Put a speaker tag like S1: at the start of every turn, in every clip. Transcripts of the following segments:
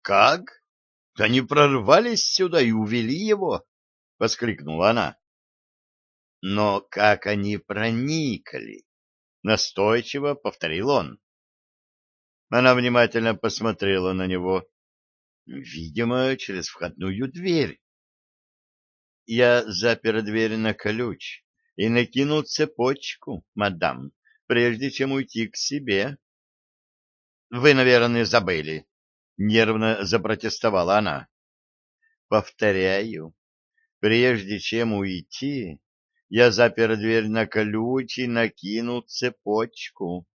S1: как? Они прорвались сюда и увели его? — воскликнула она. — Но как они проникли? — настойчиво повторил он. Она внимательно посмотрела на него. — Видимо, через входную дверь. Я запер дверь на ключ и накинул цепочку, мадам, прежде чем уйти к себе. — Вы, наверное, забыли, — нервно запротестовала она. — Повторяю, прежде чем уйти, я запер дверь на ключ и накинул цепочку.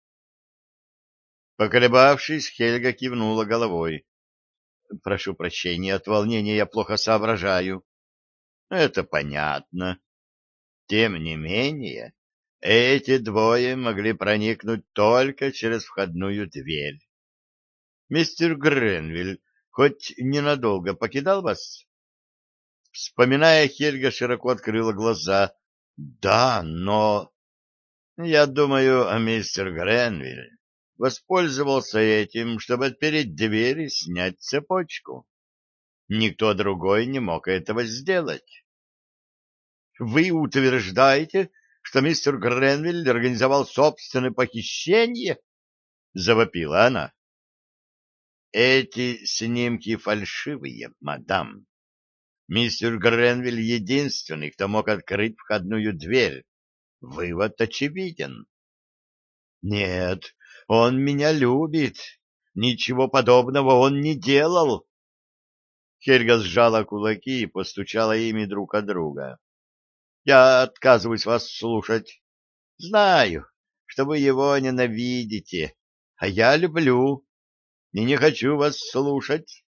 S1: Поколебавшись, Хельга кивнула головой. — Прошу прощения, от волнения я плохо соображаю. — Это понятно. Тем не менее, эти двое могли проникнуть только через входную дверь. Мистер Гренвилл хоть ненадолго покидал вас? Вспоминая, Хельга широко открыла глаза. Да, но... Я думаю, мистер Гренвилл воспользовался этим, чтобы отпереть дверь и снять цепочку. Никто другой не мог этого сделать. Вы утверждаете, что мистер Гренвилл организовал собственное похищение? — завопила она. — Эти снимки фальшивые, мадам. Мистер Гренвилл единственный, кто мог открыть входную дверь. Вывод очевиден. — Нет, он меня любит. Ничего подобного он не делал. Хельга сжала кулаки и постучала ими друг от друга. — Я отказываюсь вас слушать. Знаю, что вы его ненавидите, а я люблю и не хочу вас слушать.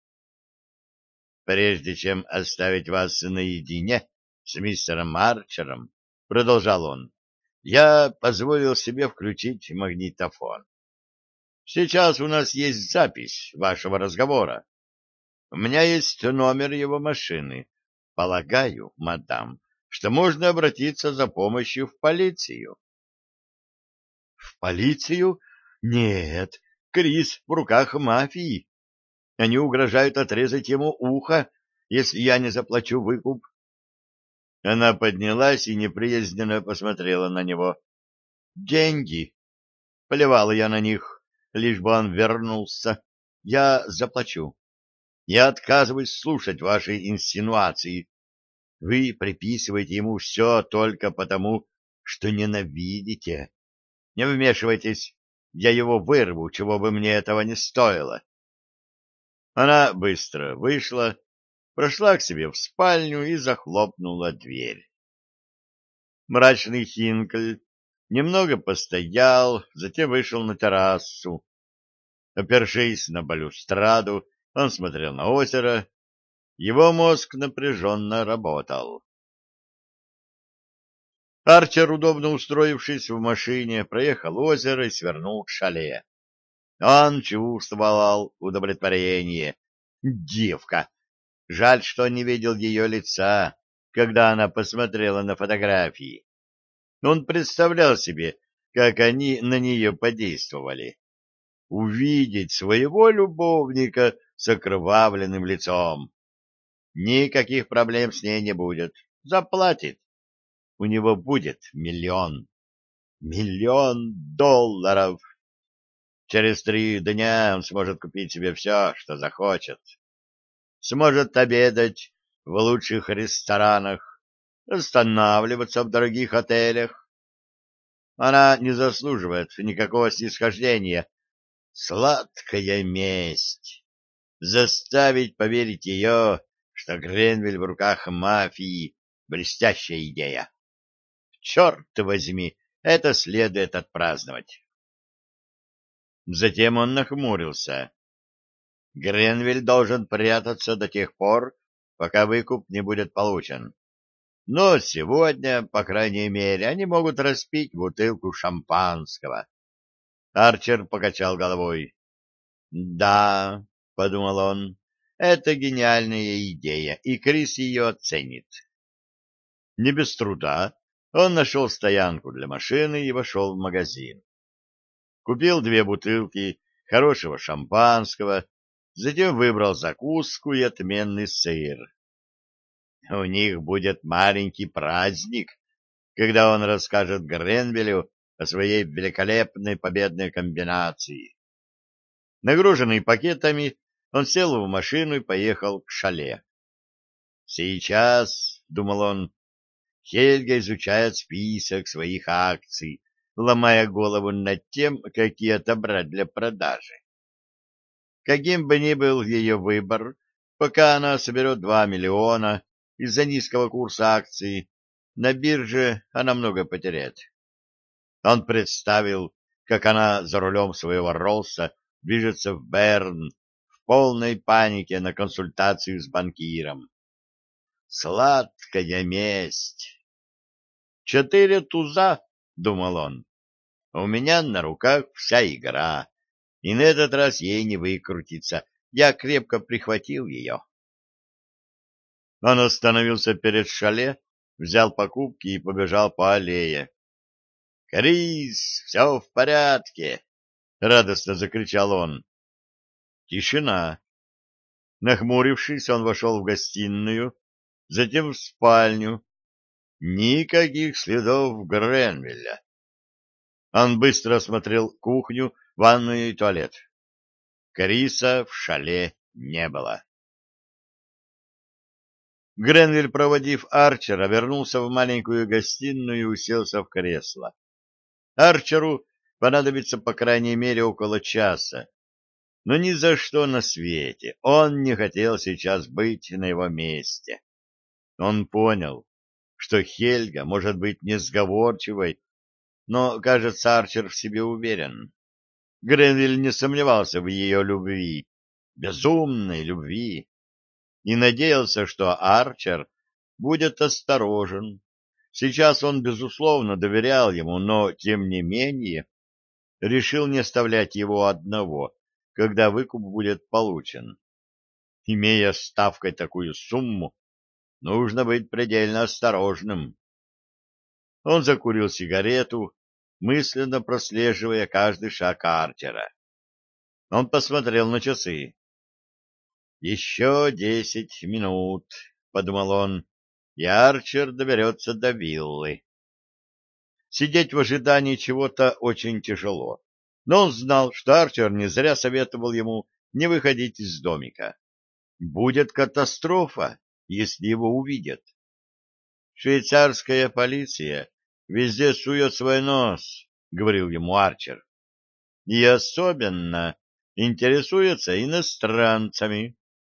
S1: Прежде чем оставить вас наедине с мистером Марчером, — продолжал он, — я позволил себе включить магнитофон. Сейчас у нас есть запись вашего разговора. У меня есть номер его машины. Полагаю, мадам, что можно обратиться за помощью в полицию. — В полицию? Нет, Крис в руках мафии. Они угрожают отрезать ему ухо, если я не заплачу выкуп. Она поднялась и неприязненно посмотрела на него. Деньги. Плевала я на них, лишь бы он вернулся. Я заплачу. Я отказываюсь слушать ваши инсинуации. Вы приписываете ему все только потому, что ненавидите. Не вмешивайтесь, я его вырву, чего бы мне этого не стоило. Она быстро вышла, прошла к себе в спальню и захлопнула дверь. Мрачный Хинкль немного постоял, затем вышел на террасу. Опершись на балюстраду, он смотрел на озеро. Его мозг напряженно работал. Арчер, удобно устроившись в машине, проехал озеро и свернул к шале. Он чувствовал удовлетворение. Девка! Жаль, что не видел ее лица, когда она посмотрела на фотографии. Он представлял себе, как они на нее подействовали. Увидеть своего любовника с окровавленным лицом. Никаких проблем с ней не будет. Заплатит. У него будет $1 000 000. $1 000 000. Через 3 дня он сможет купить себе все, что захочет. Сможет обедать в лучших ресторанах, останавливаться в дорогих отелях. Она не заслуживает никакого снисхождения. Сладкая месть. Заставить поверить ее, что Гренвилл в руках мафии — блестящая идея. Черт возьми, это следует отпраздновать. Затем он нахмурился. Гренвилл должен прятаться до тех пор, пока выкуп не будет получен. Но сегодня, по крайней мере, они могут распить бутылку шампанского. Арчер покачал головой. «Да», — подумал он, — «это гениальная идея, и Крис ее оценит». Не без труда он нашел стоянку для машины и вошел в магазин. Купил 2 бутылки хорошего шампанского, затем выбрал закуску и отменный сыр. У них будет маленький праздник, когда он расскажет Гренвиллю о своей великолепной победной комбинации. Нагруженный пакетами, он сел в машину и поехал к шале. «Сейчас», — думал он, — «Хельга изучает список своих акций, ломая голову над тем, какие отобрать для продажи. Каким бы ни был ее выбор, пока она соберет 2 миллиона из-за низкого курса акций, на бирже она много потеряет». Он представил, как она за рулем своего Роллса движется в Берн в полной панике на консультацию с банкиром. Сладкая месть! 4 туза, — думал он, — у меня на руках вся игра, и на этот раз ей не выкрутиться. Я крепко прихватил ее. Он остановился перед шале, взял покупки и побежал по аллее. — Крис, все в порядке! — радостно закричал он. Тишина. Нахмурившись, он вошел в гостиную, затем в спальню. Никаких следов Гренвилля. Он быстро осмотрел кухню, ванную и туалет. Криса в шале не было. Гренвиль, проводив Арчера, вернулся в маленькую гостиную и уселся в кресло. Арчеру понадобится по крайней мере около часа, но ни за что на свете он не хотел сейчас быть на его месте. Он понял, что Хельга может быть несговорчивой, но, кажется, Арчер в себе уверен. Гренвиль не сомневался в ее любви, безумной любви, и надеялся, что Арчер будет осторожен. Сейчас он, безусловно, доверял ему, но, тем не менее, решил не оставлять его одного, когда выкуп будет получен. Имея ставкой такую сумму, нужно быть предельно осторожным. Он закурил сигарету, мысленно прослеживая каждый шаг Арчера. Он посмотрел на часы. «Еще 10 минут», — подумал он, — «и Арчер доберется до виллы». Сидеть в ожидании чего-то очень тяжело, но он знал, что Арчер не зря советовал ему не выходить из домика. Будет катастрофа, если его увидят. «Швейцарская полиция везде сует свой нос», — говорил ему Арчер, — «и особенно интересуется иностранцами».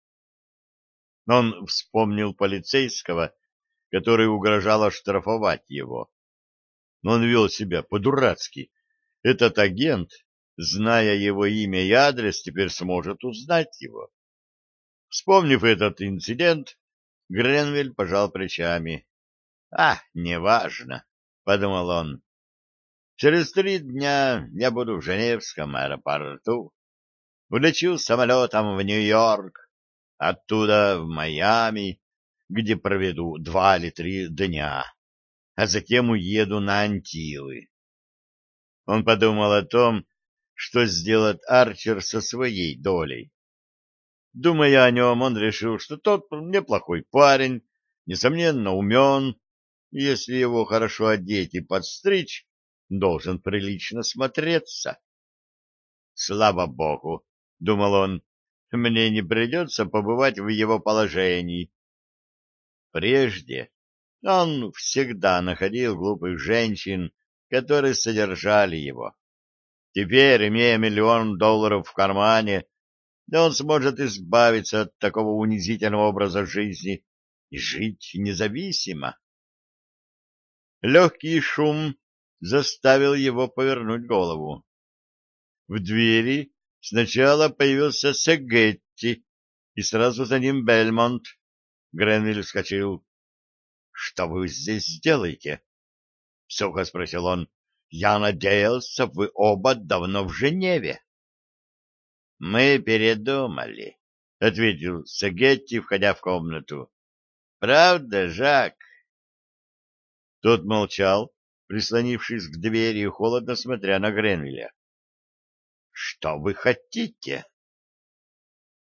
S1: Он вспомнил полицейского, который угрожал оштрафовать его. Он вел себя по-дурацки. Этот агент, зная его имя и адрес, теперь сможет узнать его. Вспомнив этот инцидент, Гренвиль пожал плечами. Неважно, — подумал он. Через 3 дня я буду в Женевском аэропорту. Улечу самолетом в Нью-Йорк, оттуда в Майами, где проведу 2 или 3 дня, а затем уеду на Антилы. Он подумал о том, что сделает Арчер со своей долей. Думая о нем, он решил, что тот неплохой парень, несомненно умен, и если его хорошо одеть и подстричь, должен прилично смотреться. «Слава богу», — думал он, — «мне не придется побывать в его положении». Прежде он всегда находил глупых женщин, которые содержали его. Теперь, имея $1 миллион в кармане, он сможет избавиться от такого унизительного образа жизни и жить независимо. Легкий шум заставил его повернуть голову. В двери сначала появился Сегетти, и сразу за ним Бельмонт. Гренвиль вскочил. — Что вы здесь делаете? — сухо спросил он. — Я надеялся, вы оба давно в Женеве. — Мы передумали, — ответил Сегетти, входя в комнату. — Правда, Жак? Тот молчал, прислонившись к двери и холодно смотря на Гренвилля. — Что вы хотите?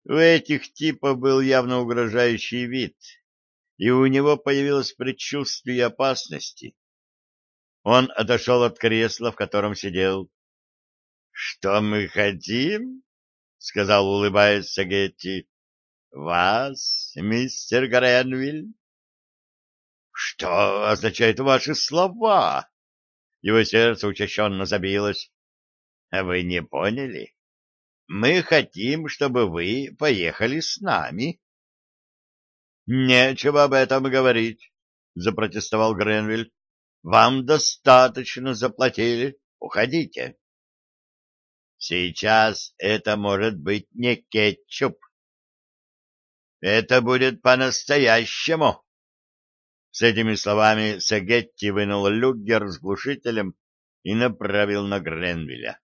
S1: У этих типов был явно угрожающий вид, и у него появилось предчувствие опасности. Он отошел от кресла, в котором сидел. — Что мы хотим? — сказал, улыбаясь Сагетти. — Вас, мистер Гренвиль? — Что означают ваши слова? Его сердце учащенно забилось. — Вы не поняли? Мы хотим, чтобы вы поехали с нами. — Нечего об этом говорить, — запротестовал Гренвиль. — Вам достаточно заплатили. Уходите. — Сейчас это может быть не кетчуп. Это будет по-настоящему. С этими словами Сагетти вынул люгер с глушителем и направил на Гренвилля.